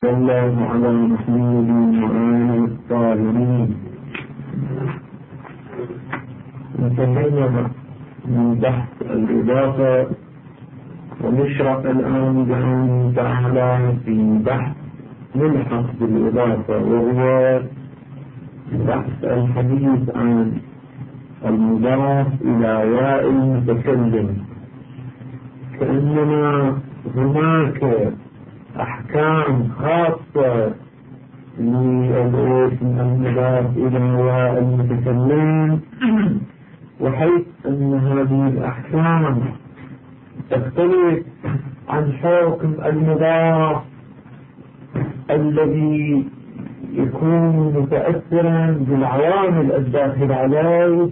صلى الله على محمد وآله الطاهرين. انتهينا من بحث الإضافة ونشرح الآن بإذن تعالى في بحث ملحق بالإضافة، وهو بحث الحديث عن المضاف إلى ياء المتكلم. كأننا هناك أحكام خاصة للاسم المضاف إلى ياء المتكلم، وحيث أن هذه الأحكام تختلف عن حكم المضاف الذي يكون متأثرا بالعوامل الداخل عليه،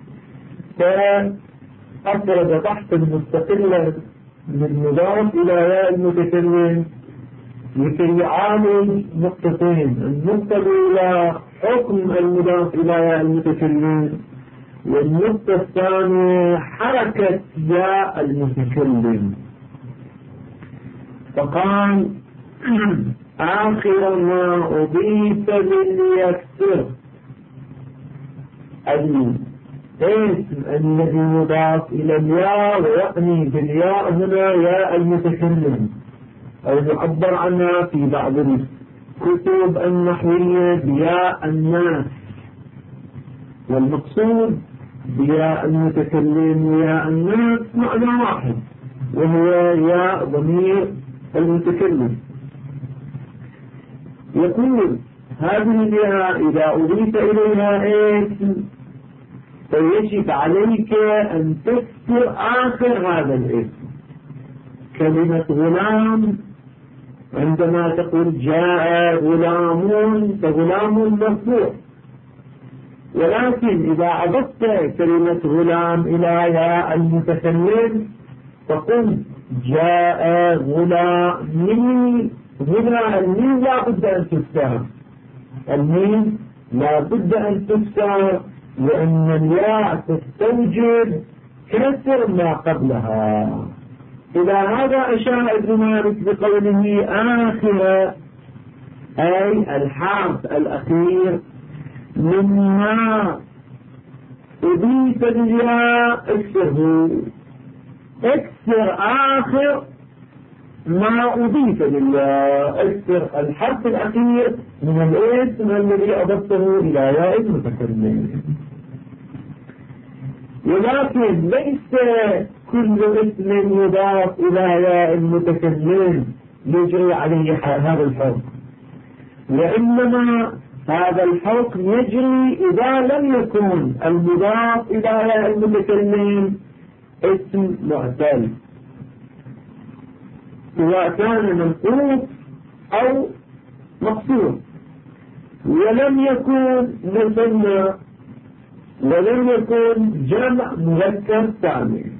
فأفرد بحثا مستقلا للمضاف إلى ياء المتكلم لكي يعالج نقطتين: النقطة الأولى حكم المضاف إلى ياء المتكلم، والنقطة الثانية حركة ياء المتكلم. فقال: آخر ما أضيف لليكسر الاسم الذي يضاف إلى الياء، ويعني بالياء هنا ياء المتكلم، أو يعبر عنها في بعض الكتب النحوية بياء الناس، والمقصود بياء المتكلم وياء الناس معنى واحد، وهو ياء ضمير المتكلم. يقول: هذه الياء إذا أضيف إليها اسم فيجب عليك أن تكسر آخر هذا الاسم. كلمة غلام عندما تقول جاء غلام فغلام مرفوع، ولكن إذا أضفت كلمة غلام إلى ياء المتكلم فقل جاء غلامي. هنا الميم لا بد أن تكسر، الميم لا بد أن تكسر، لأن الياء تستوجب كسر ما قبلها. إلى هذا أشار ابن مالك بقوله آخر، أي الحرف الأخير مما أضيف للياء اكسره، اكسر آخر ما أضيف للياء، اكسر الحرف الأخير من الاسم الذي أضفته إلى ياء المتكلم. ولكن ليس كل اسم يضاف إلى ياء المتكلم يجري عليه هذا الحكم، وإنما هذا الحكم يجري إذا لم يكن المضاف إلى ياء المتكلم اسم معتل، سواء كان منقوص أو مقصور، ولم يكن مثنى، ولم يكن جمع مذكر سالم.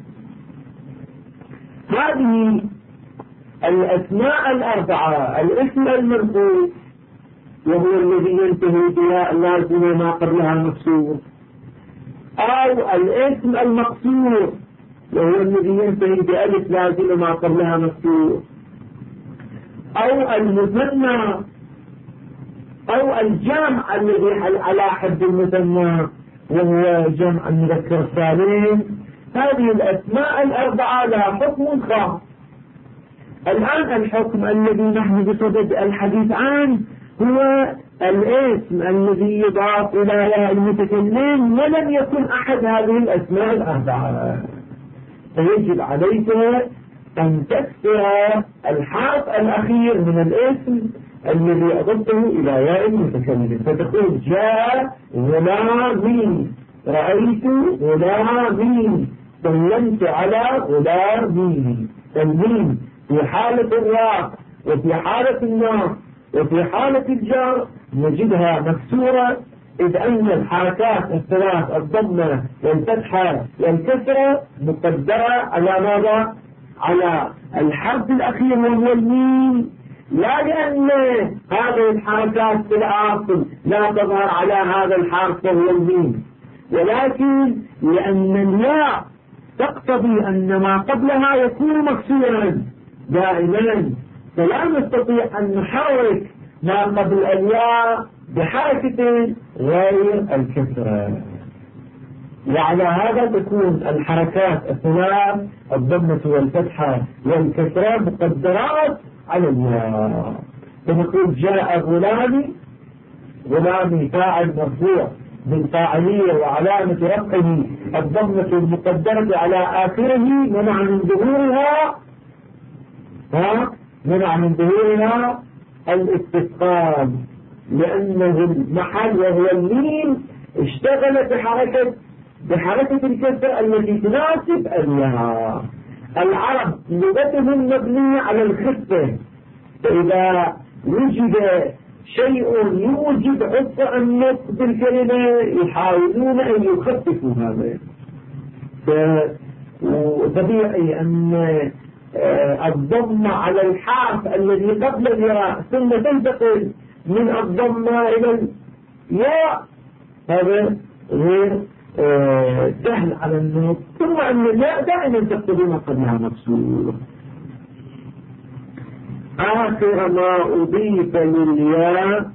هذه الأسماء الأربعة: الاسم المنقوص وهو الذي ينتهي بها اللازمة ما قبلها المكسور، أو الاسم المقصور وهو الذي ينتهي بألف لازمة ما قبلها مكسور، أو المثنى، أو الجمع الذي على حد المثنى وهو جمع المذكر السالم. هذه الأسماء الأربعة لها حكم خاص. الآن الحكم الذي نحن بصدد الحديث عنه هو الاسم الذي يضاف إلى ياء المتكلم ولم يكن أحد هذه الأسماء الأربعة، فيجب عليك أن تكسر الحرف الأخير من الاسم الذي أضفته إلى ياء المتكلم، فتقول جاء غلامي، رأيت غلامي، سلمت على غلامي. الميم في حالة الراء وفي حالة الناصب وفي حالة الجر نجدها مكسورة، إذ أن الحركات الثلاث الضمة والفتحة والكسرة مقدرة على ماذا؟ على الحرف الأخير وهو الميم، لا لأن هذه الحركات في الأصل لا تظهر على هذا الحرف وهو الميم، ولكن لأن الياء تقتضي أن ما قبلها يكون مكسورا دائما، فلا نستطيع أن نحرك ما قبل الياء بحركة غير الكسرة. وعلى هذا تكون الحركات الثلاث الضمة والفتحة والكسرة مقدرات على الياء. فنقول جاء غلامي، غلامي فاعل مرفوع بالفاعلية وعلامة رفعه الضمة المقدرة على آخره، منع من ظهورها الاستثقال، لأنه المحل وهو الميم اشتغل بحركة الكسر التي تناسب الياء. العرب لغتهم مبنية على الخفة، فإذا وجد شيء يوجد عطء النطق بالكلمة يحاولون أن يخففوا هذا. وطبيعي أن الضمة على الحرف الذي قبل الياء ثم تنتقل من الضمة إلى الياء، هذا غير سهل على النطق. ثم أن الياء دائما تقتضي ما قبلها مكسور. آخر ما أضيف للياء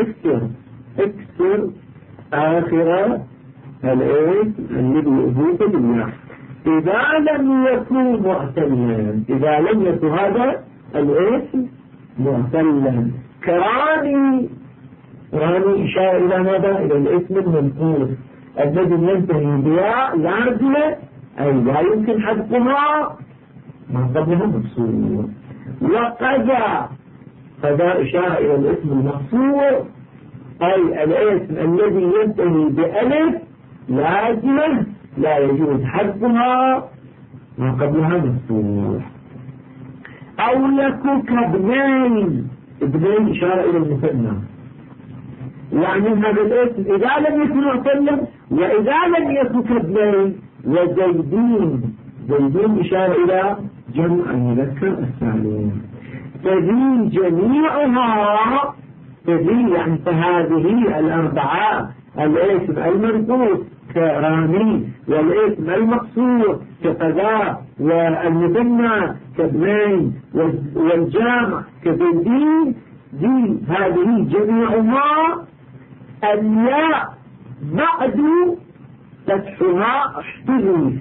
اكسر آخر الاسم الذي أضيف للياء إذا لم يكن معتلا. إذا لم يكن هذا الاسم معتلا كراني، راني إشارة إلى ماذا؟ إلى الاسم المنقوص الذي ينتهي بياء لازمة أي لا يمكن حذفها ما قبلها مكسور. وقذا إشارة إلى الاسم المقصور أي الاسم الذي ينتهي بألف لازمة لا يجوز حذفها ما قبلها مكسور. أو لك كابنين، ابنين إشارة إلى المثنى، يعني هذا الاسم إذا لم يكن معتلا وإذا لم يكن كابنين. وزيدين، زيدين إشارة إلى جمع المذكر السالم. فذي جميعها، فذي يعني فهذه الأربعة، الاسم المنقوص كرامي والاسم المقصور كقذا والمثنى كابنين والجامع كزيدين، دي هذه جميعها الياء بعد فتحها احتذي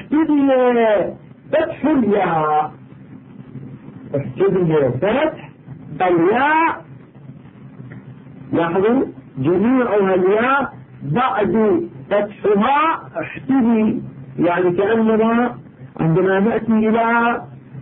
فتح الياء، احتذي فتح الياء. لاحظوا جميعها الياء بعد فتحها احتذي، يعني كأننا عندما نأتي إلى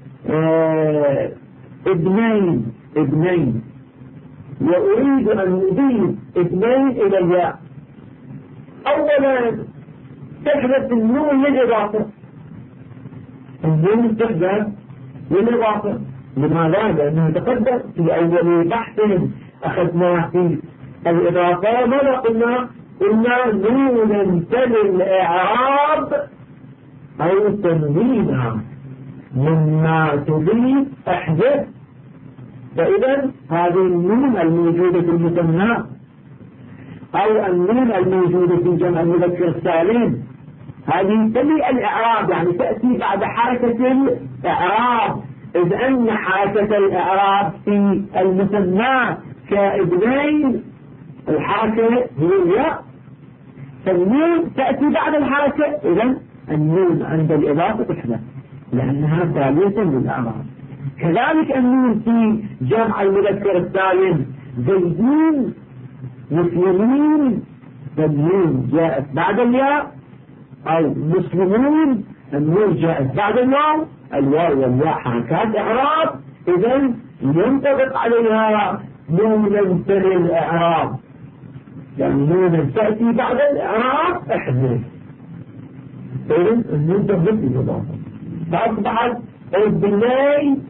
ابنين وأريد أن نضيف ابنين إلى الياء، أولا تحدث النون للإضافة، النون تحدث للإضافة. لماذا؟ لأنه تقدم في أول بحث أخذنا في الإضافة ماذا قلنا نون تلي الإعراب أو تنوينها مما تضيف احذف. فإذا هذه النون الموجودة في المثنى أو النون الموجودة في جمع المذكر السالم هذه تلي الإعراب، يعني تأتي بعد حركة الإعراب، إذ أن حركة الإعراب في المثنى كابنين الحركة هي الياء، فالنون تأتي بعد الحركة، إذن النون عند الإضافة تحدث لأنها ثالثة للإعراب. كذلك النون في جمع المذكر السالم زيدين مسلمين، فالنون جاءت بعد الياء، أو مسلمون النون جاءت بعد الواو، الواو والياء حركات إعراب، إذن ينطبق عليها نون تلي الإعراب، يعني نون تأتي بعد الإعراب احذف، إذن النون تبدأ بالإضافة، فأصبحت ابنين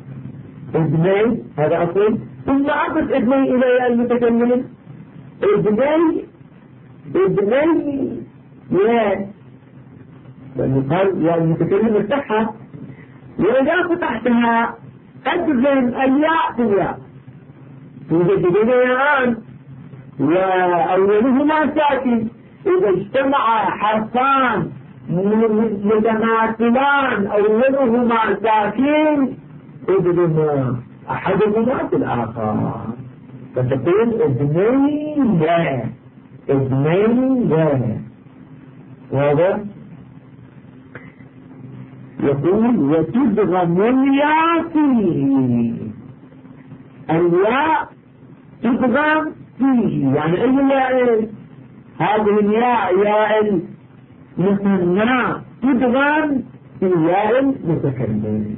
هذا أصل، ثم أضف ابنين إلى المتكلم ابنين يا، لأنه قال يا المتكلم افتحها، وإذا فتحتها أدغم الياء في الياء، توجد بينيان وأولهما ساكن، إذا اجتمع حرفان متماثلان أولهما ساكن ادغم أحدهما في الآخر، فتقول ابني واضح. يقول وتدغم الياء فيه، الياء تدغم فيه، يعني أي ياء؟ هذه الياء ياء المثنى تدغم في ياء المتكلم.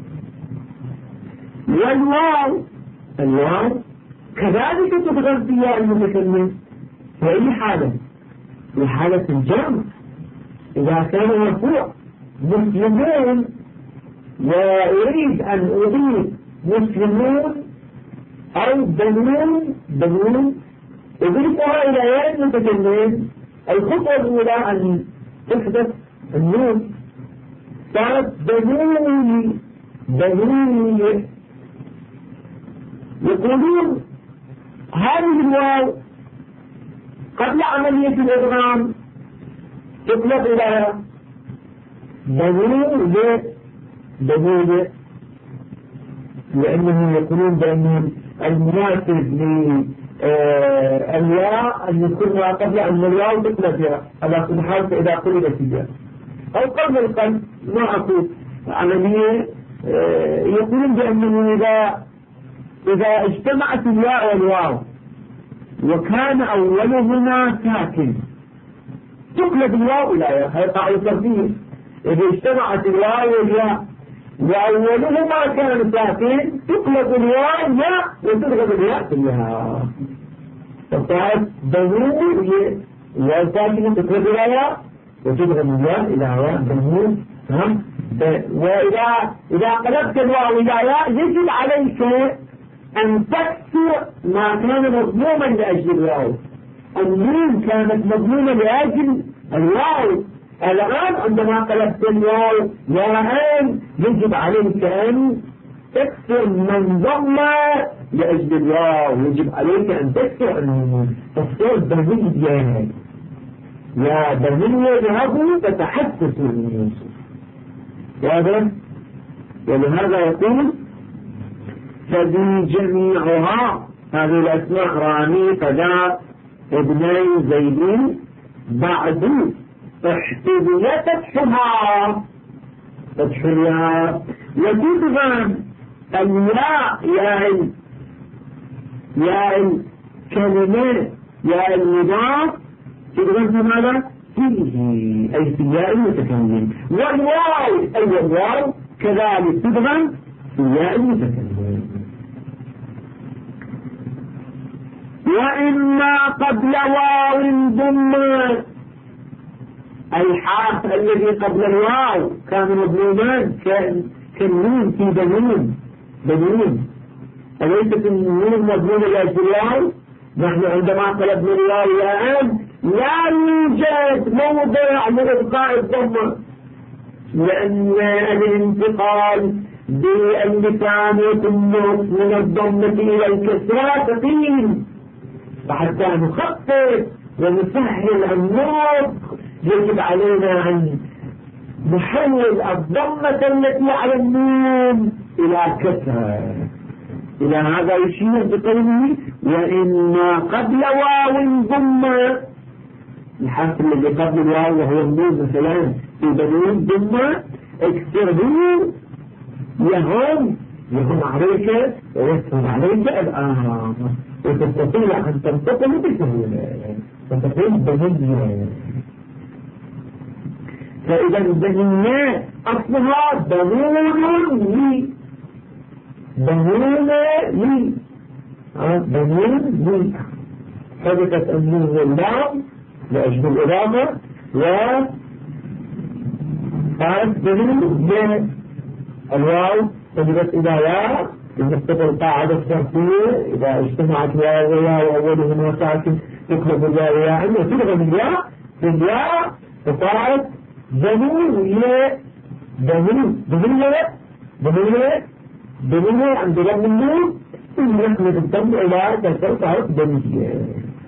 والواو كذلك تدغم في ياء المتكلم في أي حالة؟ في حالة الجمع، إذا كان مرفوع مسلمون وأريد أن أضيف مسلمون أو بنون أضيفها إلى ياء المتكلم، الخطوة الأولى أن تحدث النون، صارت بنوني. يقولون هذه الواو قبل عملية الإدغام تطلق إلى بنون، لأنهم يقولون بأن المناسب للياء أن يكون قبل أن الواو تطلق على كل حال إذا قلبت فيها، أو قبل القلب ما أقول عملية. يقولون بأنه إذا اجتمعت الياء والواو وكان أولهما ساكن تقلب الواو إلى ياء، هذا قاعدة ترتيب. إذا اجتمعت الواو والياء وأولهما كان ساكن تقلب الواو ياء وتضغط الياء في الياء، فصارت بنون الواو ساكنة تقلب إلى ياء وتضغط الياء إلى ياء بنون. وإذا قلبت الواو إلى ياء يجب عليك أن تكسر ما كان مضموما لأجل الواو. النون كانت مضمومة لأجل الواو، الآن عندما قلبت الواو ياء يجب عليك أن تكسر من ضم لأجل الواو، يجب عليك أن تكسر النون، تصير بنية. يا بنية ذهبوا فتحسسوا من يوسف. واضح؟ ولهذا يقول فذي جميعها، هذه الأسماء رامي فذا ابني زيدين بعد احتذي فتحها وتدغم الياء يا الكلمة يا المضاف تدغم في ماذا؟ فيه أي في ياء المتكلم. والواو أي الواو كذلك تدغم في ياء المتكلم. وإما قبل واو ضمة، الحرف الذي قبل الواو كان مضموما كالنون في بنون، أليست النون مضمومة لأجل الواو؟ نحن عندما قلبنا الواو الآن لا يوجد موضع لإبقاء الضمة، لأن الانتقال باللسان والنطق من الضمة إلى الكسرة ثقيل، فحتى نخفف ونسهل النطق يجب علينا أن نحول الضمة التي على النون إلى كسرة. إلى هذا يشير بقوله وإما قبل واو ضمة، الحرف الذي قبل الواو وهو النون مثلا في بنون ضمة اكسره يهم عليك ويسهل عليك الآن، وتستطيع أن تنتقل بسهولة وتقول بنية. فإذا البنية أصلها بنون لي حدثت النون واللام لأجل الإضافة، وقالت بنون الواو تجدت إلى ياء المكتب القاعدة الشرطية، إذا اجتمعت واو وياء وأولهما ساكن تقلب الواو ياء وتلغم الياء في الياء فصارت بنية عند ضم النون يحمد الضم إلى كسر صارت بنية.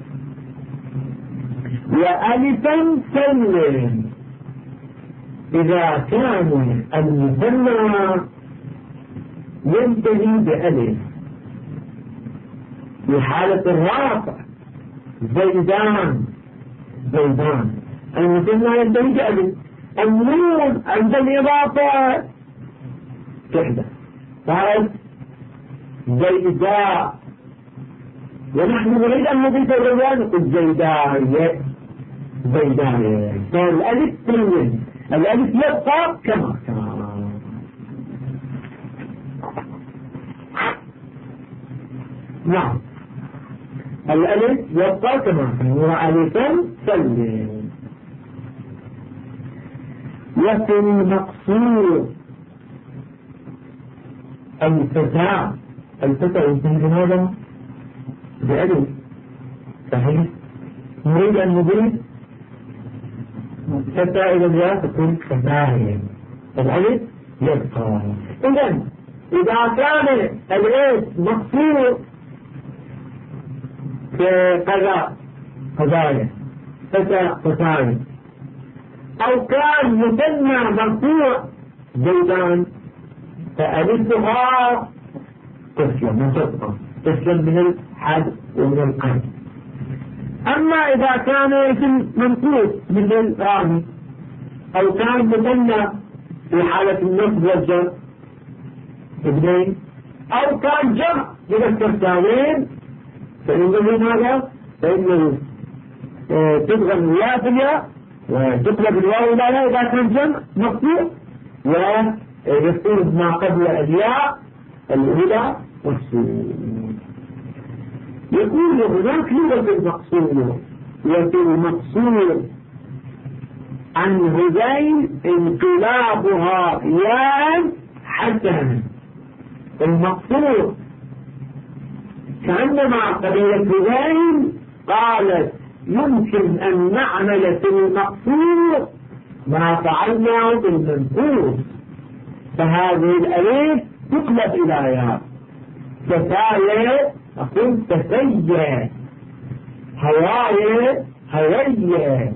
وألفا سلم، إذا كان المثنى ينتهي بألف في حالة الرافع زيدان المثنى ينتهي بألف. النون عند الإضافة تحدث صارت زيداء، ونحن نريد أن نضيف الرجال نقول زيداية فالألف تنوين، الألف يبقى كما نعم الألف يبقى كما وعليكم سلم. وفي المقصور الفتاة ينتهي بهذا بألف صحيح. نريد أن نضيف فتاة إلى الياء تكون فتاة، الألف يبقى. إذا كان الاسم مقصور كقضايا فتاة أو كان مثنى مرفوع زيدان فألفها تسلم من الحد ومن القلب. أما إذا كان اسم منقوص من الرامي أو كان مثنى في حالة النصب والجر اثنين أو كان جمع من الكرتاوين فإنه ماذا؟ فإنه تضغم الياء في الياء وتقلب الواو إلى لا إذا كان جمع مقطوع ويصير ما قبل الياء الأولى والسين. يقول هناك لغة المقصور وفي المقصور عن هذين انقلابها ياء حسنا. المقصور كأنما قبيلة هذين قالت يمكن أن نعمل في المقصور ما فعلناه بالمنقوص، فهذه الألف تقلب إلى ياء. فتاية أقول تسيّة، هواية هوية.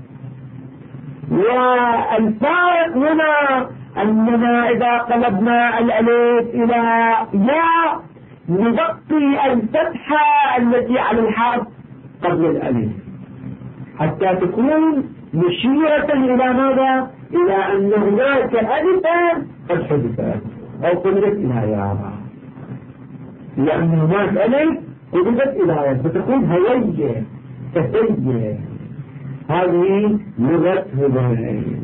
والفارق هنا أننا إذا قلبنا الألف إلى ياء نغطي الفتحة التي على الحرف قبل الألف حتى تكون مشيرة إلى ماذا؟ إلى أن هناك ألفا قد حدثت أو قلبت إلى ياء، لأن هناك ألف قلبت إلى ياء فتكون هوية تسيّة. هذه لغة هذين.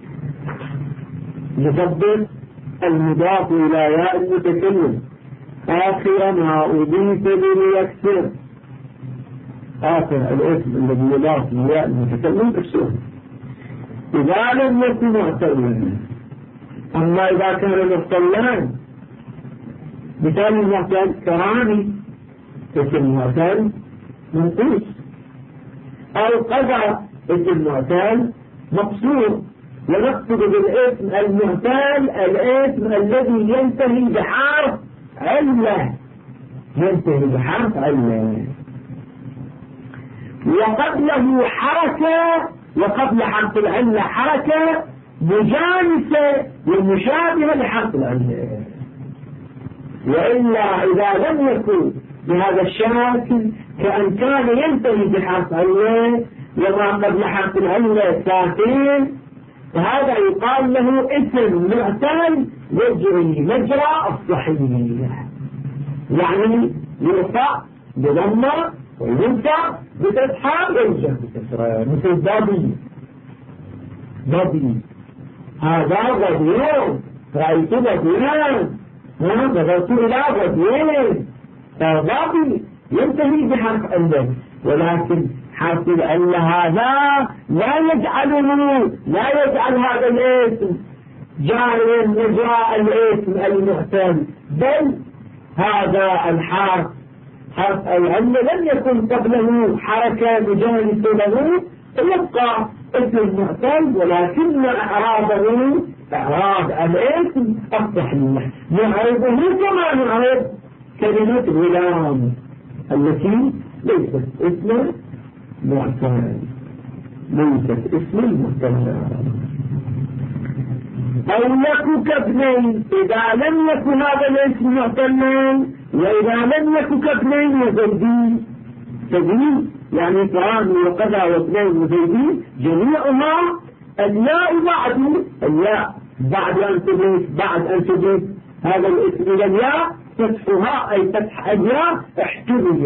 يضبط المضاف إلى ياء المتكلم آخر ما أضيف ليكسر. آخر الاسم الذي يضاف لياء المتكلم اكسره إذا لم يكن معتلا. أما إذا كان معتلان مثال المعتل كرامي اسم معتل منقوص، أو قضى اسم معتل مقصور، ونقصد بالاسم المعتل الاسم الذي ينتهي بحرف علة وقبله حركة، وقبل حرف العلة حركة مجانسة ومشابهة لحرف العلة. وإلا إذا لم يكن بهذا الشكل كأن كان ينتهي بحرف علة وما قبل حرف العلة ساكن، فهذا يقال له اسم معتل يجري مجرى الصحيح، يعني يرفع بضمة وينفع بفتحة ويرجع بكسرة، مثل ضبي هذا ضبيان رأيت ضبيان نظرت إلى ضبيان فضبي ينتهي بحرف علة، ولكن حرف العلة هذا لا يجعل هذا الاسم جاريا مجرى الاسم المعتل، بل هذا الحرف حرف العلة لم يكن قبله حركة مجانسة له فيبقى اسم المعتل، ولكن إعرابه إعراب الاسم الصحيح نعرضه كما نعرض كلمة غلام التي ليست اسم معتل، ليست اسم المعتل. أو يكو كابنين إذا لم يكن هذا الاسم معتلين، وإذا لم يكن كابنين وزيدين تزيد يعني كرامي وكذا واثنين وزيدين جميعها الياء الياء بعد أن تضيف هذا الاسم إلى الياء فتحها أي فتح الياء احتمل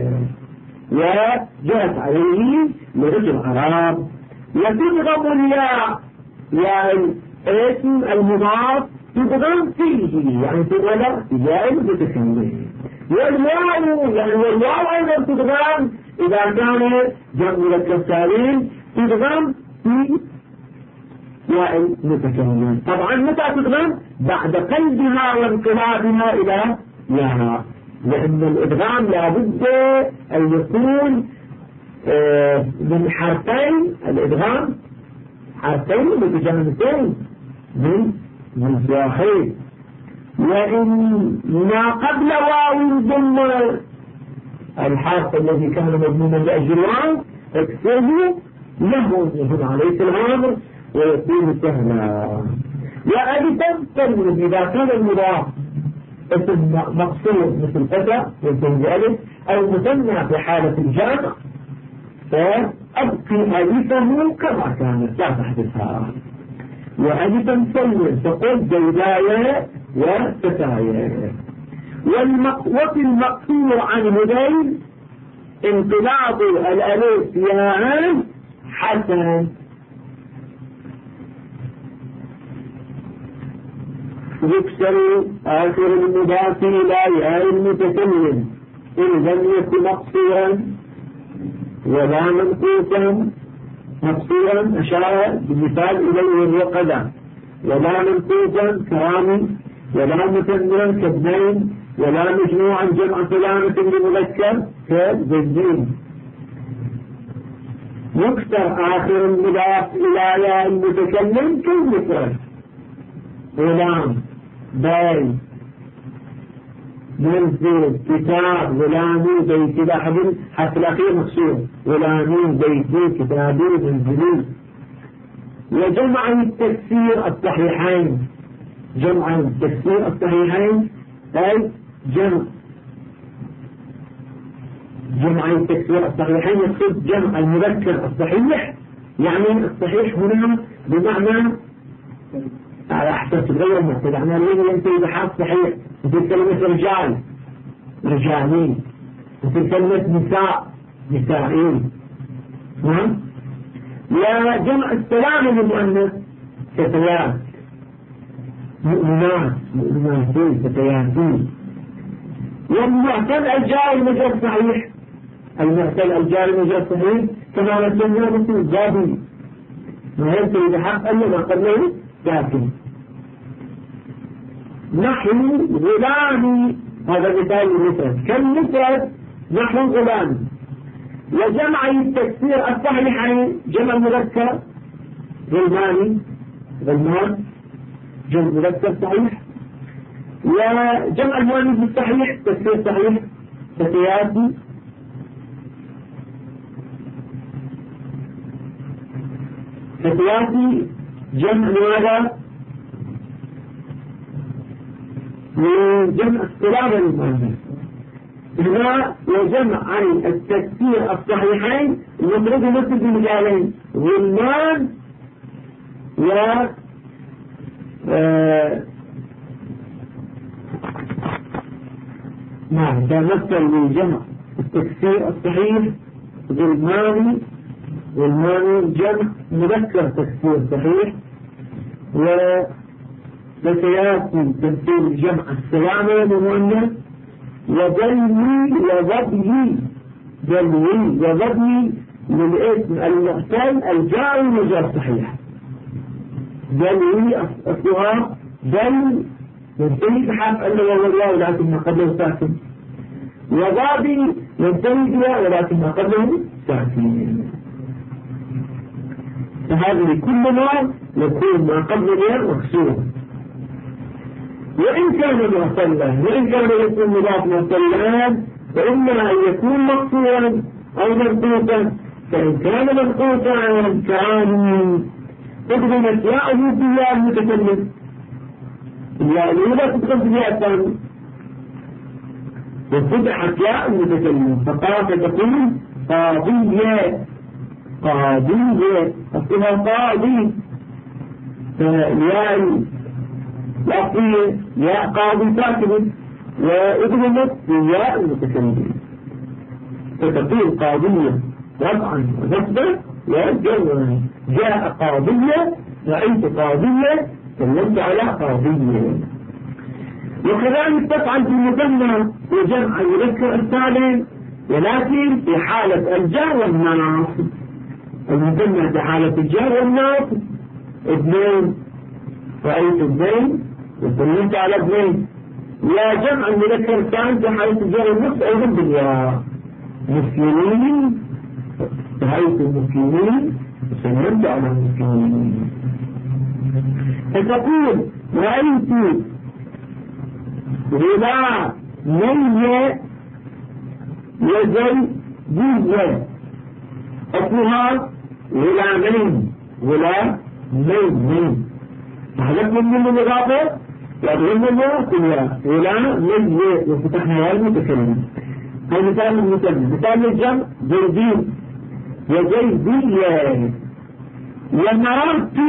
وجاءت عليه لغة العرب. وتدغم الياء يعني اسم المضاف تدغم فيه يعني تدغم ياء المتكلم. والواو يعني والواو أيضا تدغم إذا كان جمع مذكر سالم تدغم في ياء المتكلم. طبعا متى تدغم؟ بعد قلبها وانقلابها إلى ياء، لأن الإدغام لابد أن يكون من حرفين. الإدغام حرفين متجانسين من سياحين. وإن ما قبل واو ضم الحرف الذي كان مضموما لأجل الواو اكسره له هنا عليه الأمر ويكون سهلا. وألفا تنوي إذا كان المضاف اسم مقصور مثل فتى ينتهي بألف أو مثنى في حالة الجمع فأبقي ألفه كما كانت لا تحدثها. وألفا تنوي تقول زيدايا وفتايا. وفي المقصور عن هذين انقلاب الألف ياء حسن. يكسر آخر المضاف إلى ياء المتكلم إن لم يكن مقصورا ولا منقوصا. مقصورا أشار بمثال إليه وقذا، ولا منقوصا كرامي، ولا مثنى كابنين، ولا مجموعا جمع سلامة لمذكر كزيدين. يكسر آخر المضاف إلى ياء المتكلم كالمفرد غلام، باي، منزل، كتاب، غلامي، بيتي. لاحظوا حتى الأخير مقصور غلامي، بيتي، كتابي، منزلي. وجمع التكسير الصحيحين. جمع التكسير الصحيحين أي جمع التكسير الصحيحين يقصد جمع المذكر الصحيح. يعني الصحيح هنا بمعنى على حسب تغير مبتدأ. احنا الذي ينتهي بحرف صحيح مثل كلمة رجال رجالين، مثل كلمة نساء نسائين. نعم. وجمع السلام للمؤنث فتيات، مؤمنات مؤمناتين فتياتين. والمعتل الجاري مجرى صحيح، المعتل الجاري مجرى صحيح كما نسميه مثل الزابي ما ينتهي بحرف أن ما قبله ساكن. نحو غلامي هذا مثال المفرد كالمفرد نحو غلامي. وجمع التكسير الصحيحين جمع مذكر غلماني غلمان جمع مذكر صحيح. وجمع المؤنث الصحيح تكسير صحيح فتياتي. فتياتي جمع ماذا؟ جمع السلامة للمؤنث. هنا وجمع عن التكسير الصحيحين المفرد مثل بمثالين غلمان و نعم ده مثل لجمع التكسير الصحيح غلماني جمع مذكر تكسير صحيح. وفتياتي تمثيل جمع السلامة للمؤنث. وضلي وضبي للاسم المعتل الجاري مجرى صحيح. دلي أصلها دل ينتهي بحرف ألا والله ولكن ما قبله ساكن. وضابي ينتهي بها ولكن ما قبله ساكن. فهذه كلها يكون ما قبل الياء مكسور. وإن كان معتلا وإن كان يكون مضاف معتلا فإما أن يكون مقصورا أو منقوصا. فإن كان منقوصا كان أدغمت ياءه بالياء المتكلم، الياء الأولى تدخل في الياء الثانية، وفتحت ياء المتكلم فقام تقول قاضية، قاضية أصلها قاضي، فالياء الأصلية ياء قاضي ساكنة وأدغمت بالياء المتكلم فتقول قاضية وضعا ونصبا وجرا، جاء قاضية، رأيت قاضية، سلمت على قاضية. وكذلك تفعل في المثنى وجمع المذكر السالم، ولكن في حالة الجر والناصب. المثنى في حالة الجر والناصب اثنين، رأيت اثنين وسلمت على اثنين. يا جمع المذكر السالم في حالة الجر والناصب أيضا بالياء، مسلمين، رأيت المسلمين وسلمت على المسلمين. فتقول رأيت غلامية وزيدية، أصلها غلامين، غلامين، فحدث من الإضافة يضغم الله كلها غلامية وفتحنا المتكلم. هذا مثال المثال. مثال الجمع زيدين وزيدية. ومررت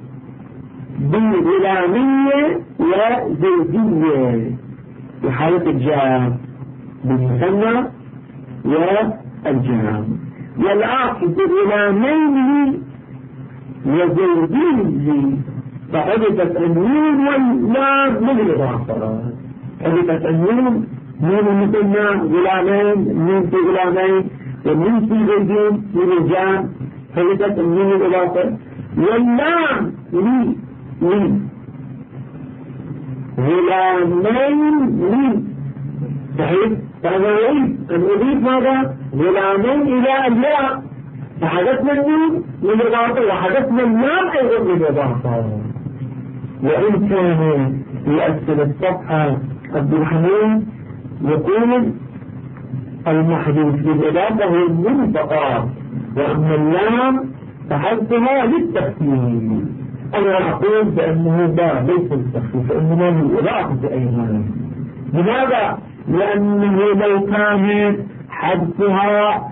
بغلامية وزيدية في حالة الجام بالمثنى والجام. والآخر بغلامين وزيدين فحدثت النون واللام من الإضافة. حدثت النون من المثنى غلامين، من في غلامين، ومن في زيدين من الجام حدثت النون الإضافة. واللام لي غلامين لي، صحيح؟ فأنا أريد أن أضيف ماذا؟ غلامين إلى الياء، فحدثنا النون للإضافة وحدثنا اللام أيضا للإضافة. وإن كان في أسفل الصفحة عبد الحميد يقول المحذوف للإضافة هو النون فقط، وأما اللام فحذفها للتخفيف. أنا أقول بأنه لا ليس للتخفيف، فإنما للإضافة أيضا. لماذا؟ لأنه لو كان حذفها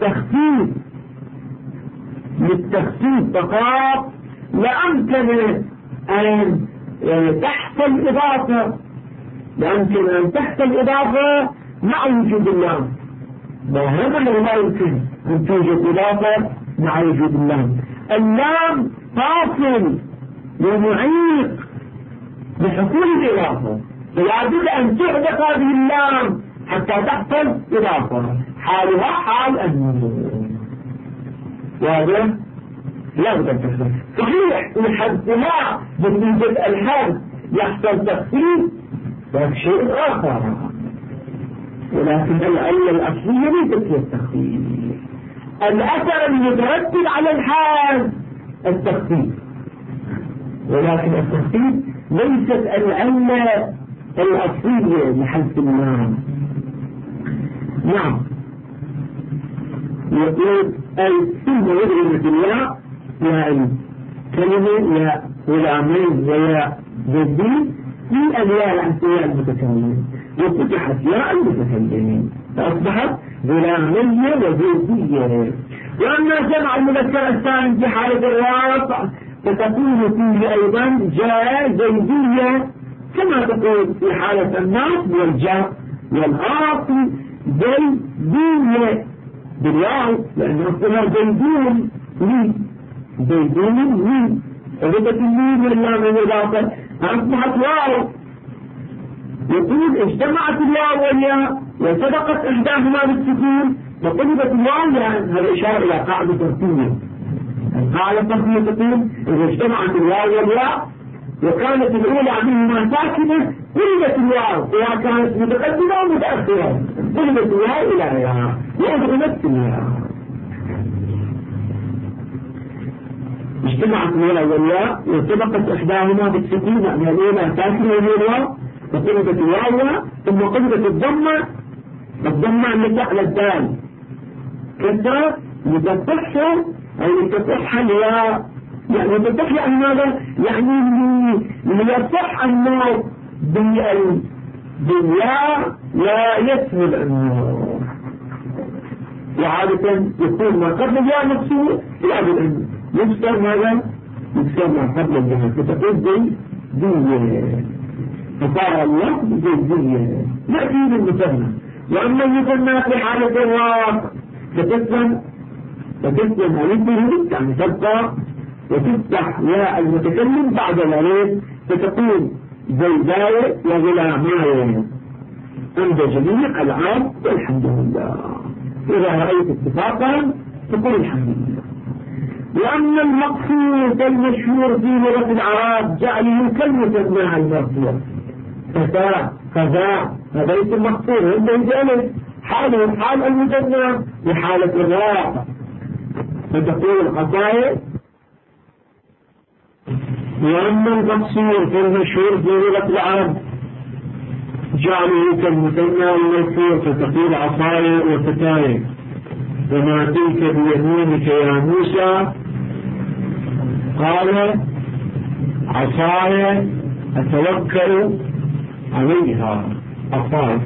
للتخفيف فقط لأمكن أن تحت الإضافة، لأمكن أن تحت الإضافة مع وجود اللام. وهذا لا يمكن أن توجد إضافة مع وجود اللام. اللام فاصل ومعيق بحصول الإضافة، فلا بد أن تحدث هذه اللام حتى تحصل إضافة، حالها حال النون. واضح؟ لا بد أن تحصل. صحيح لحدها بنسبة الحد يحصل تخفيف، ذلك شيء آخر، ولكن العلة الأصلية ليست التخفيف. الأثر المترتب على الحال التخفيف، ولكن التخفيف ليست العلة الأصلية لحذف اللام. نعم. يقول ثم يدعو بالياء يا كلمة يا غلامين ويا زيدين في الياء الأصلية المتكلمين، وفتحت ياء المتكلمين فأصبحت غلامية وزيدية. وأما جمع المذكر الثاني في حالة الرفع فتكون فيه أيضا جاء زيدية كما تقول في حالة النصب والجر والعاصي زيدية بالواو، لأن أصلها زيدون لي، زيدون لي، فبدت اللي واللام الإضافة أصبحت واو. يقول اجتمعت الواو والياء وسبقت إحداهما بالسكون فقلبت الواو، يعني هذا إشارة إلى قاعدة ترتيبية. القاعدة الترتيبية تقول إذا اجتمعت الواو والياء وكانت الأولى منهما ساكنة قلبت الواو، سواء كانت متقدمة أو متأخرة قلبت الواو إلى ياء وأدغمت الياء. اجتمعت الواو والياء وسبقت إحداهما بالسكون، يعني الأولى ساكنة وهي الواو فقلبت الواو، ثم قلبت الضمة التي على الدال كسرة لتصحها أو لتصح الياء يعني بالضبط يعني ماذا؟ يعني ليصح النور بالياء لا يسهل النور، وعادة يكون ما قبل الياء مكسور لا بالأن يكسر ماذا؟ يكسر ما قبل الياء، فتقول دي فصار اللفظ دي نأتي بالمثنى. وأما المثنى في حالة الراء فتسلم ألفه يعني تبقى وتفتح ياء المتكلم بعد ذلك فتقول زيداية وغلاماية عند جميع العرب والحمد لله. إذا رأيت اتفاقا تقول الحمد لله. وأما المقصود المشهور في لغة العرب جعله كلمة مع المرفوع فتاة كذا، هذا ليس المقصود عنده ذلك حاله حال المثنى بحالة الراء فتقول قصائد. وأما المقصود المشهور في لغة العرب جعله كالمثنى المرفوع فتقول عصاي وفتاي. وما تلك بيمينك يا موسى قال عصاي أتوكل عليها عصاي.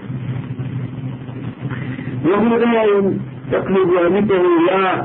وهو دائم تقلب والده لا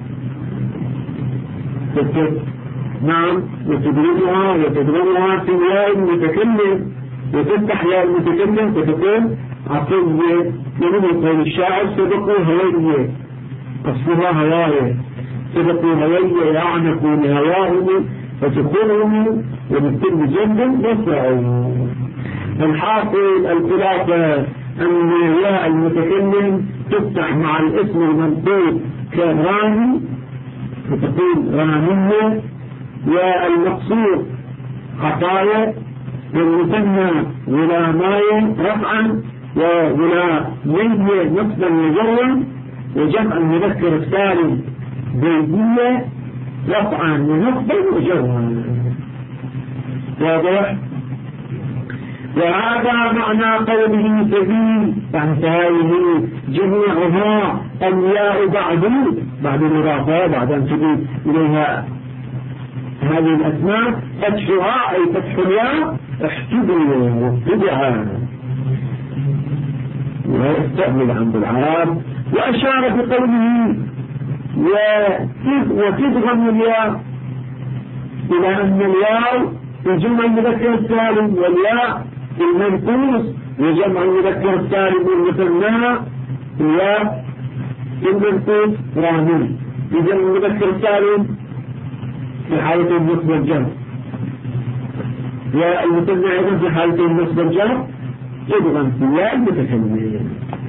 نعم وتدربها في ياء المتكلم وتفتح ياء المتكلم فتكون عصية. ومن يقول الشاعر سبقوا هوية أصلها هواية سبقوا هوية يعنقوا لهواهم فتكونهم وبالكل جنب يسرعوا. الحاصل الخلاصة أن ياء المتكلم تفتح مع الاسم المنطوق كرامي فتقول رامية، والمقصود خطايا، والمثنى غلاماية رفعا وغلامية نصبا وجرا، وجمع المذكر السالم زيدية رفعا ونصبا وجرا. واضح؟ وهذا معنى قوله سبيل يعني هذه جميعها الياء بعد الإضافة بعد أن تضيف إليها هذه الأسماء فتحها أي فتح الياء احتبوا وابتدعا ويستقبل عند العرب. وأشار بقوله وتدغم الياء إلى أن الياء في جمع المذكر السالم والياء في المنقوص وجمع المذكر السالم والمثنى الياء في المنقوص رامي في جمع المذكر السالم في حالة النصب والجمع، والمثنى أيضا في حالة النصب والجمع يدغم في الياء المتكلم.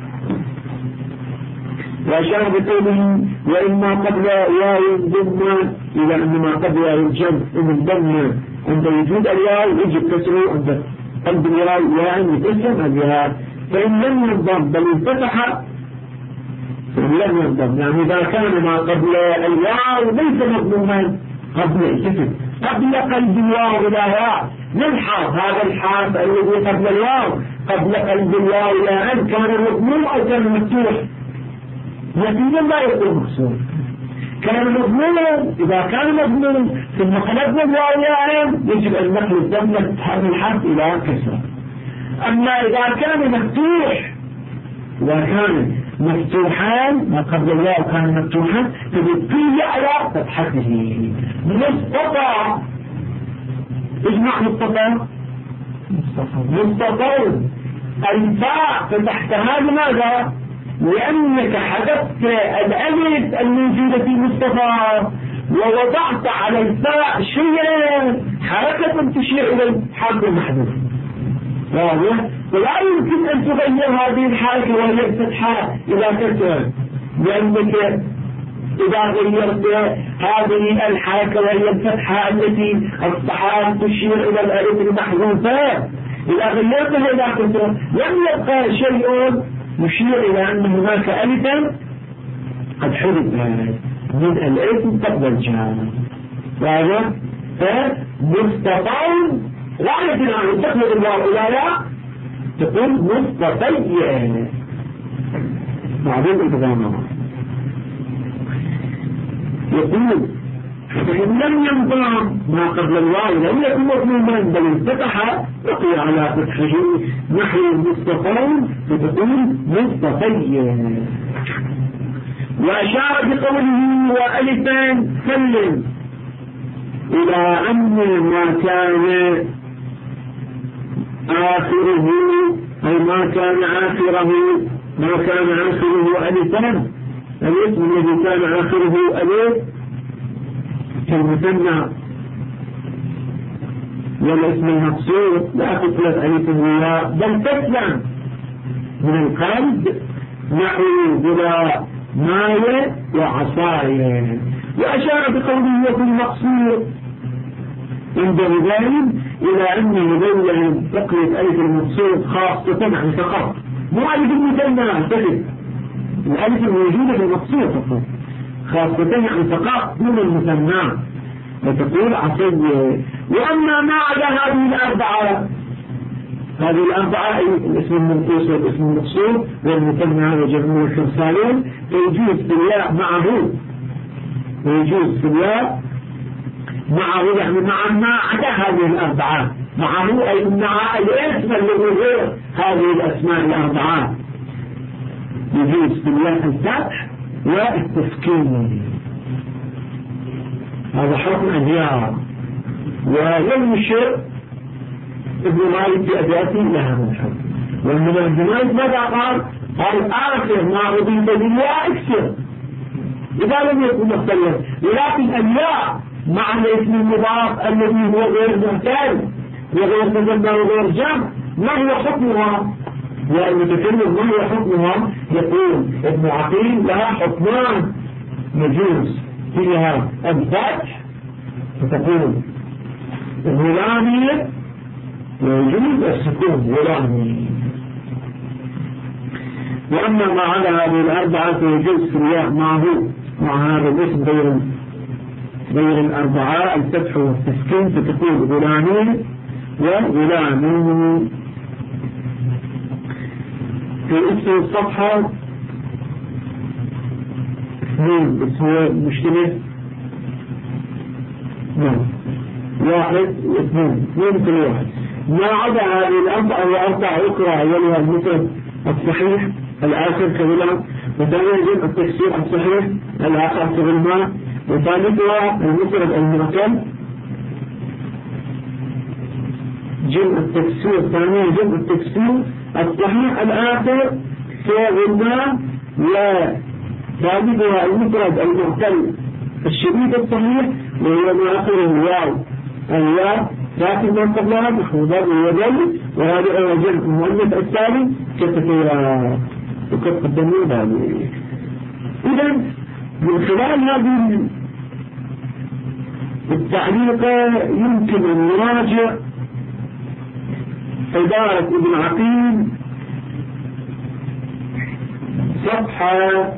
وأشار بقوله وإما قبل واو ضمة إلى أن ما قبل واو الجمع من ضمة عند وجود الواو يجب كسره عند قلب الواو يعني يتسم الياء، فإن لم ينضم بل انفتح فإن لم ينضم يعني إذا كان ما قبل الواو ليس مضموما قبل قلب الواو إلى واو نلحظ هذا الحرف الذي قبل الواو قبل قلب الواو إلى أن كان مضموم أو كان مفتوح نتيجة لا يكون مقصود. كان مضمونا إذا كان مضمون ثم قلبنا الواو إلى أن يجب أن نقلب ضمن هذا الحرف إلى كسرة. أما إذا كان مفتوحان ما قبل الواو كان مفتوحا فبالتالي على فتحته مستطاع. اجمع مستطاع الفاء فتحتها لماذا؟ لأنك حذفت الألف الموجودة في مصطفى ووضعت على الفاء شيئا حركة تشير إلى الحرف المحذوف. واضح؟ ولا يمكن أن تغير هذه الحركة وهي الفتحة إلى كسر، لأنك إذا غيرت هذه الحركة وهي الفتحة التي أصبحت تشير إلى الألف المحذوفة إذا غيرتها إلى كسر لم يبقى شيء يشير إلى أن هناك ألفا قد حذف من الاسم قبل الجهة. واضح؟ فمستطاع لا يمكن أن تخلق الواو إلى لا تقول مستطيع بعدين إدغامها. يقول فإن لم ينضم ما قبل الواو لم يكن مضموما بل انفتح بقي على فتحه نحو مصطفين فتكون مصطفين. وأشار بقوله وألفان سلم إلى أن ما كان آخره أي ما كان آخره ألفان، الاسم الذي كان آخره ألف كالمثنى والاسم المقصود لا تطلق ألف وياء بل تسلم من القلب نحو بلا ماية وعصاية. وأشار بقوله وفي المقصود عند ذلك إلى أنه يبين تقلب ألف المقصود خاصة عن فقط مو ألف المثنى اعتقد الألف الموجودة في المقصود فقط خاصة عن فقط دون المثنى وتقول عصية. وأما ما عدا هذه الأربعة أي الاسم المنقوص والاسم المقصود والمثنى وجمع الخمسالين فيجوز في الياء معه يعني مع ما عدا هذه الأربعة معه أي مع الاسم الذي غير هذه الأسماء الأربعة يجوز في الياء الفتح والتسكين. هذا حكم الياء. ولم يشر ابن مالك في أداته إلى هذا الحكم. ومن ابن مالك ماذا قال آخر ما أضيف بالياء اكسر إذا لم يكن مختلف، ولكن الياء مع الاسم المضاف الذي هو غير محتاج وغير تجمع وغير جمع ما هو حكمها؟ والمتكلم ما هو حكمها؟ يقول ابن عقيل لها حكمان يجوز فيها الفتح فتكون غلامية ويجوز السكون غلامي. وأما ما على هذه الأربعة فيجوز في الياء مع هذا الاسم غير الأربعة الفتح والتسكين فتكون غلامي وغلامي. في اسم الصفحة اثنين بس هو مشكلة واحد واثنين كل واحد. ما عدا هذه الأربعة وأربع أخرى يليها المثل الصحيح الآخر كغلام، وثانيا جمع التكسير الصحيح الآخر كغلمان، وثالثها المثل المعتل جمع التكسير، ثانيا جمع التكسير الصحيح الآخر كغلمان، وثالثها المفرد المعتل الشديد الصحيح وهو ما آخره واو الياء لكن من قبلها محفوظات ويدل، وهذا هو جمع المؤنث الثاني كالتكيرات وقد قدموا ذلك. إذا من خلال هذه التعليقة يمكن أن نراجع عبارة ابن عقيل صفحة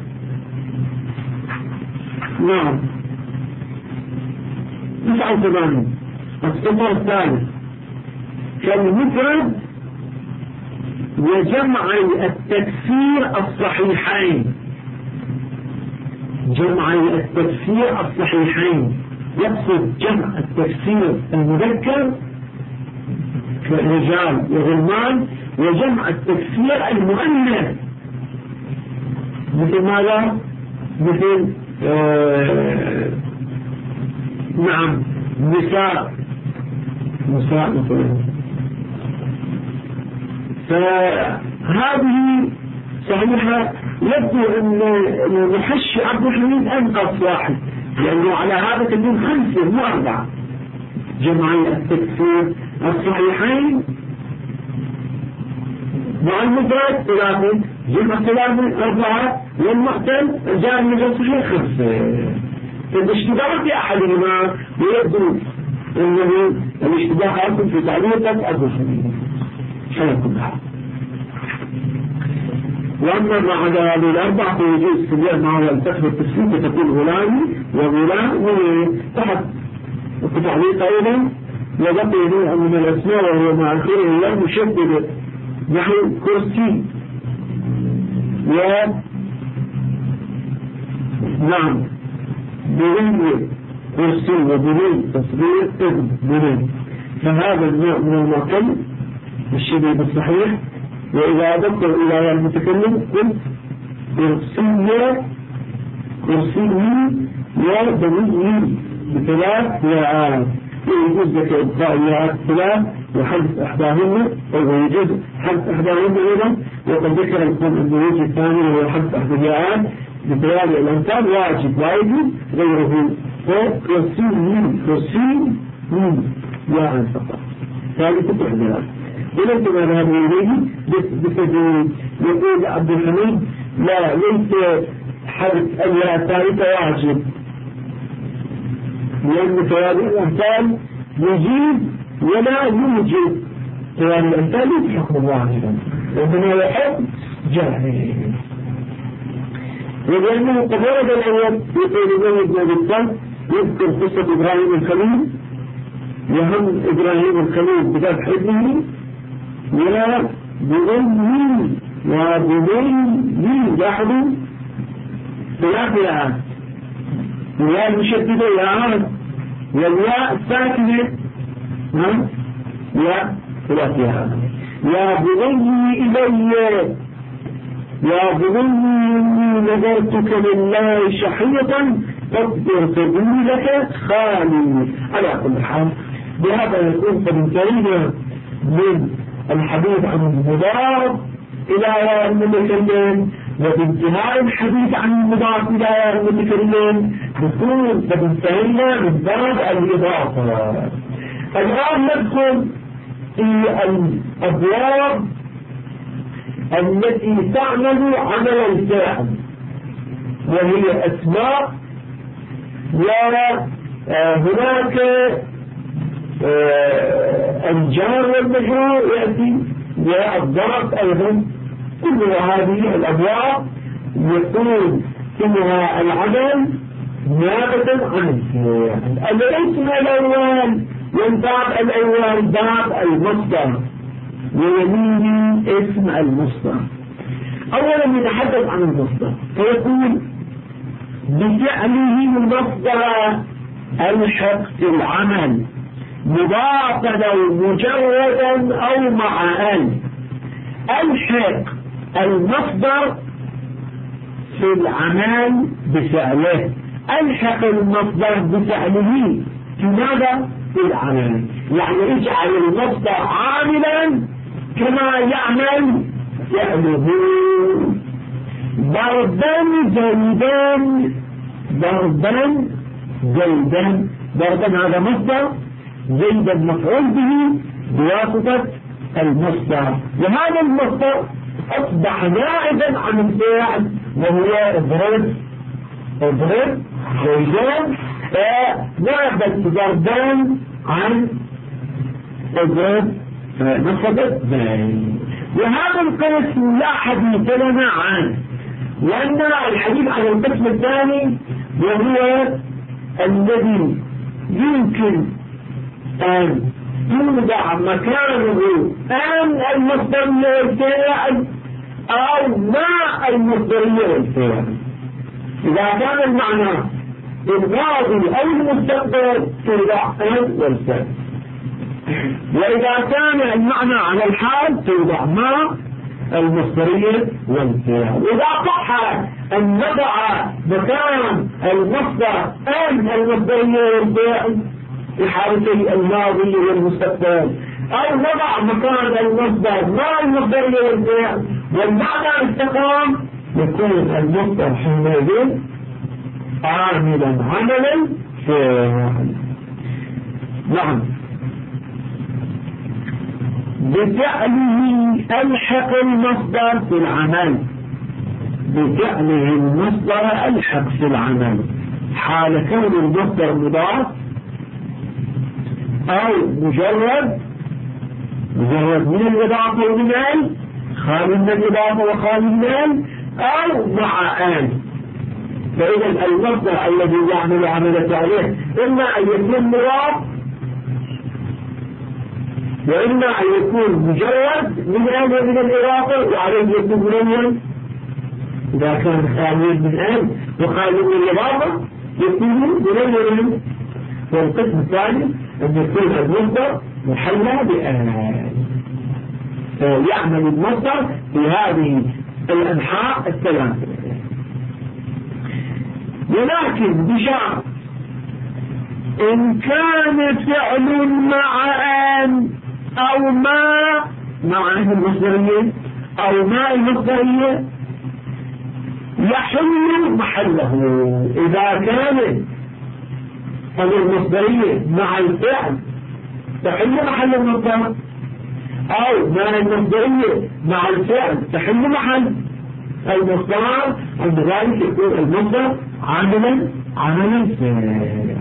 89 السطر الثالث كالمفرد وجمعي التكسير الصحيحين. جمعي التكسير الصحيحين يقصد جمع التكسير المذكر كالرجال وغلمان، وجمع التكسير المؤنث مثل ماذا؟ مثل نساء مثلا. فهذه صحيحة. يبدو أن المحشي عبد الحميد أنقص واحد لأنه على هذا تكون 5 مو 4. جمعي التكسير الصحيحين مع المفرد 3 جمع 3 4 والمعتل الجانب الصحيح 5. فالاشتباه في أحدهما ويبدو أنه الاشتباه حاصل في تعليقة عبد الحميد حياكم الله. وأما ما عدا هذه الأربعة فيجوز في الياء مع الفتح والتسكين فتكون غلامي وغلام تحت التعليق أيضا. وبقي نوع من الأسماء وهو مع آخره لا مشدد نحو كرسي برنج كرسي وبني تصغير ابن بني، فهذا النوع من المعتل الشبيه بالصحيح. وإذا أضفت إلى المتكلم قلت كرسي وبني بثلاث ياءات، ويجوز لك إبقاء ياءات ثلاث وحذف إحداهن، أو يجوز حذف إحداهن أيضا. وقد ذكر القوم أن الوجه الثاني وهو حذف إحدى الياءات ببيان الأمثال واجب لا يجوز غيره. كرسي ياء فقط، ثالثة إحداث. ولكن ما ذهب إليه بسبب يقول عبد الحميد لا، ليس حذف الياء الثالثة واجب، لأن ثواب الأمثال يجيب ولا يوجب. ثواب الأمثال ليس حكم واجبا، وإنما هو حكم جاهل. ولأنه قد ورد الأول يقول ابن أبي الطالب يذكر قصة إبراهيم الخليل، وهم إبراهيم الخليل بذبح ابنه وبني لاحظوا ثلاث ياءات، الياء المشددة ياء والياء الساكنة ياء ثلاث ياءات. يا بني إلي يا بني إني نذرتك لله شحيطا فاصبر تبني لك خالي. على كل حال بهذا يكون قد انتهينا من الحديث عن المضاف إلى المتكلم، وبانتهاء الحديث عن المضاف إلى المتكلم نكون قد انتهينا من باب الإضافة. الآن ندخل في الأبواب التي تعمل عمل الفاعل، وهي أسماء، وهناك الجار والمجرور يأتي، والظرف أيضا. كل هذه الأبواب يكون فيها العمل نيابة عن الفعل. الاسم الأول ينباب الأول باب المصدر، ويمين اسم المصدر. أولا نتحدث عن المصدر، فيقول بفعله المصدر الحق العمل مضافا أو مجردا أو مع الحق المصدر في العمل بفعله. الحق المصدر بفعله في ماذا؟ في العمل، يعني اجعل المصدر عاملا كما يعمل فعله. ضربا زيدا، ضربا زيدا، ضربا هذا مصدر، زيدا مفعول به بواسطة المصدر، وهذا المصدر أصبح نائبا عن الفعل، وهو اضرب زيدان، فنائبا ضربان عن اضرب نصبت زيد. وهذا القسم لا حديث لنا عنه، لأن الحديث عن القسم الثاني وهو الذي يمكن أن توضع مكانه أن المصدرية والفعل أو مع المصدرية والفعل. إذا كان المعنى الماضي أو المستقبل توضع أن والفعل، وإذا كان المعنى على الحال توضع مع المصدرية والفعل. إذا صح أن نضع مكان المصدر أن المصدرية والفعل في حالتي الماضي والمستقبل، أو نضع مكان المصدر مع المصدرية والفعل والمعنى استقام، يكون المصدر حينئذ عاملا عملا فعل. نعم. بفعله ألحق المصدر في العمل، بفعله المصدر ألحق في العمل حال كون المصدر مضاف أو مجرد من الإضافة ومن خالي من الإضافة وخالي من أو مع فإذا المصدر الذي يعمل عمل عليه إما أن يكون مضاف، وإما أن يكون مجرد من الإضافة وعليه يكون منين إذا كان خالي من وخالي من الإضافة يكون منين والقسم الثاني أن يكون المصدر محلى بأن يعمل المصدر في هذه الأنحاء الثلاثة. ولكن بشرط إن كان فعل مع أن أو ما مع المصدرية أو ما المصدرية يحل محله. إذا كان المصدرية مع الفعل تحل محل المصدر، أو ما المصدرية مع الفعل تحل محل المصدر، عند ذلك يكون المصدر عاملا فعل.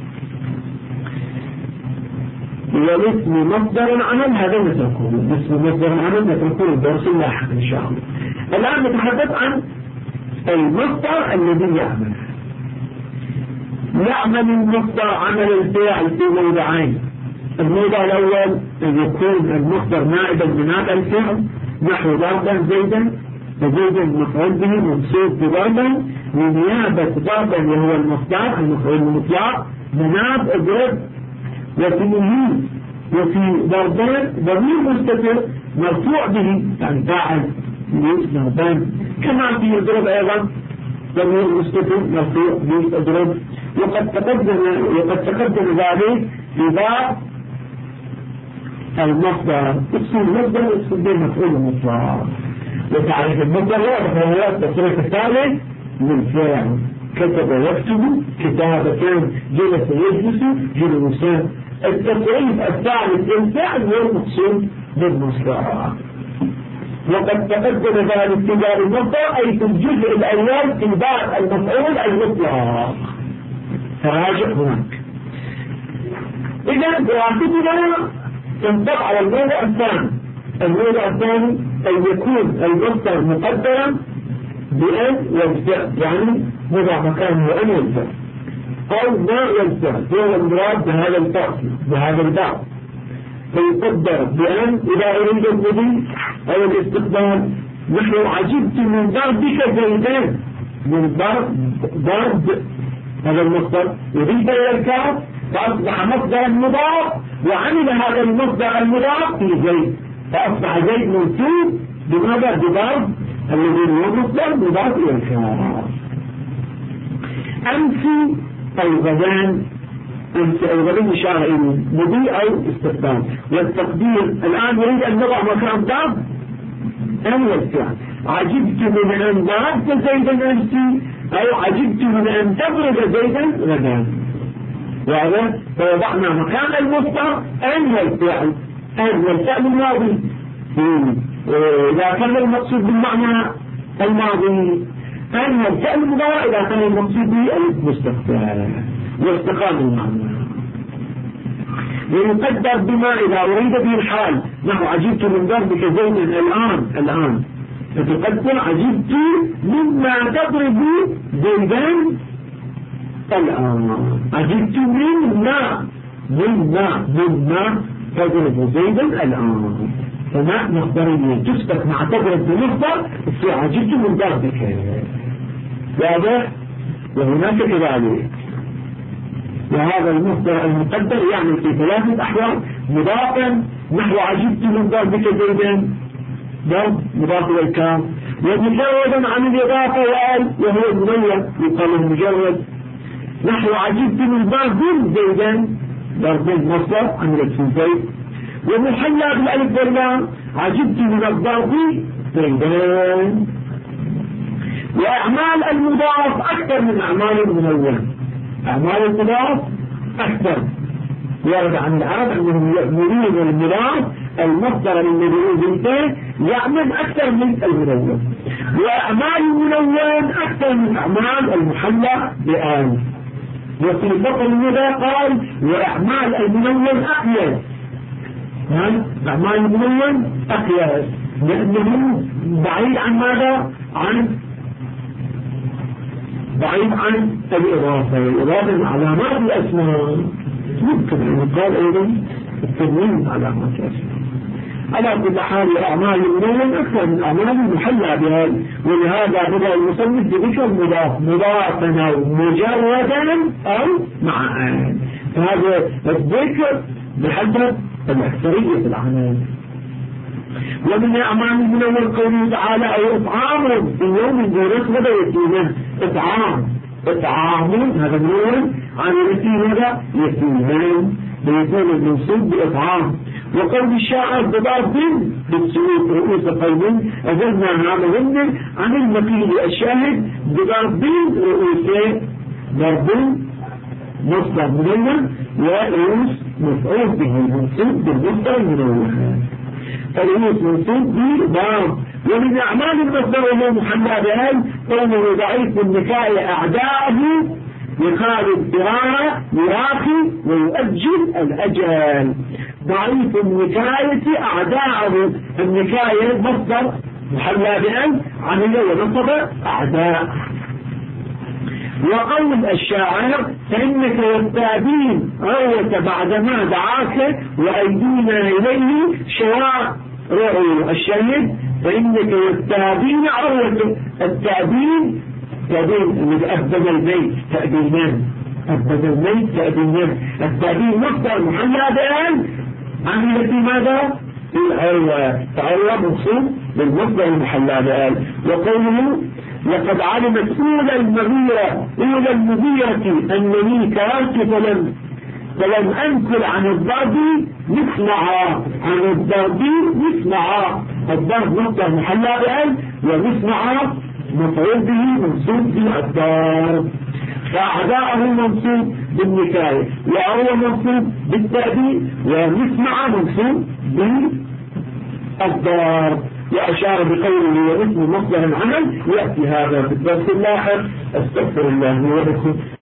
والاسم مصدر عمل هذا نتركه، اسم مصدر عمل نتركه الدرس اللاحق إن شاء الله. الآن نتحدث عن المصدر الذي يعمل المصدر عمل الفعل في موضعين. الموضع الأول أن يكون المصدر نائبا من هذا الفعل، نحو ضربا زيدا، وزيدا مفعول به منصوب بضربا لنيابة ضربا وهو المصدر المفعول المطلق مناب اضرب، وفي ضربان ضمير مستتر مرفوع به يعني فاعل ضربان، كما في اضرب أيضا ضمير مستتر مرفوع به اضرب. وقد تقدم ذلك في باب المصدر، اسم المصدر واسم المفعول المطلق. وتعريف المصدر هو التصريف الثالث للفعل، كتب يكتب، كتابة، جلس يجلس، جلوسان. التصريف الثالث للفعل هو المقصود بالمصدر. وقد تقدم ذلك في باب المصدر أي في الجزء الأول في باب المفعول المطلق، فراجع هناك. إذا دراستنا تنطبق على الموضع الثاني. الموضع الثاني أن يكون المصدر مقدرا بأن والفعل، يعني وضع مكانه أن والفعل أو ما والفعل، هو المراد بهذا الفصل بهذا البعض. فيقدر بأن إذا أريد المضي أو الاستقبال، نحن عجبت من ضربك زيدان، من ضرب هذا المصدر يضيف إلى الكاف فأصبح مصدر مضاف، وعمل هذا المصدر المضاف في زيد فأصبح زيد منصوب بماذا؟ بضرب الذي هو مصدر مضاف إلى الكاف. أمسي أو غدان، أمسي أو غدان إشارة إلى مضي أو استقبال. والتقدير الآن يريد أن نضع مكان ضرب أن والفعل. عجبت من أن ضربت زيدا أمسي، أو عجبت من أن تضرب زيدا غدا. وهذا فوضعنا مكان المصدر أن والفعل، أن والفعل الماضي إذا كان المقصود بالمعنى الماضي، أن والفعل المضارع إذا كان المقصود به المستقبل واستقام المعنى. ويقدر بما إذا أريد به الحال، نحو عجبت من ضربك زيدا الآن فتقدر عجبت مما تضرب زيدا الآن، عجبت مما تضرب زيدا الآن. فما مصدرية تثبت مع تضرب بمصدر في عجبت من ضربك، واضح؟ وهناك كذلك. وهذا المصدر المقدر يعمل في ثلاثة أحوال: مضافا نحو عجبت من ضربك زيدا ضرب مضاف إلى الكاف، ومجردا عن الإضافة وهو المميز يقال مجرد نحو عجبت من ضرب زيدا ضرب مصدر عن الاسم، ومحلى بالألف واللام عجبت من الضرب زيدان. وأعمال المضاف أكثر من أعمال المنون، أعمال المضاف أكثر. ورد عن العرب أنهم يأمرون المضاف المصدر الذي أوزنته يعمل أكثر من المنون، وأعمال المنون أكثر من أعمال المحلى بآن. وفي بطن ماذا قال؟ وأعمال المنون أقيس، أعمال المنون أقيس لأنه بعيد عن ماذا؟ بعيد عن الإضافة علامات الأسماء. ممكن أن يقال أيضا التنوين علامات الأسماء. على كل حال أعمال المنون أكثر من أعمال المحلى بها، ولهذا بدأ المصنف بذكر المضاف مضافا أو مجردا أو معا. هذا الذكر بحسب الأكثرية في العمل. ومن أعمال من أول قوله تعالى أو إطعام في يوم ذي رسمة يتيما. إطعام هذا نور عن اليتيم هذا يتيمان بيكون المنصوب بإطعام. وقول الشاعر بضرب بالسيوف رؤوس قوم أجلنا هذا عن المقيل الشاهد بضرب رؤوس ضرب مصدر منون ورؤوس مفعول به منصوب بالمصدر المنون. فالرؤوس منصوب بضرب. ومن أعمال المصدر هو محلى بأن قوله ضعيف النكاية أعداءه يقال الضرارة يراخي ويؤجل الأجل. ضعيف النكاية أعداءه. النكاية مصدر محلى بأن عمل ونصب أعداء. وقول الشاعر فإنك والتابين روة بعدما دعاك وأيدينا إليه شواء رعو الشهيد. فإنك والتابين روة التابين تأبين أبدل الميت تأبينان أبدل الميت تأبينان. التأبين مصدر محلى بأن عمل في ماذا؟ في العروة. فعروة مصوب بالمصدر المحلى بأن. وقوله لقد علمت أولى المغيرة أنني كررت فلم أنكر عن الضرب مثلها. عن الضرب مثلها. الضرب مصدر محلى بأن ومثلها مفعول به منصوب بالضرب. فأعداءه منصوب بالنكاية وهو منصوب بالتأبيد ومسمع منصوب بالضرب. وأشار بقوله واسم مصدر العمل يأتي هذا في الدرس اللاحق. استغفر الله ولكم.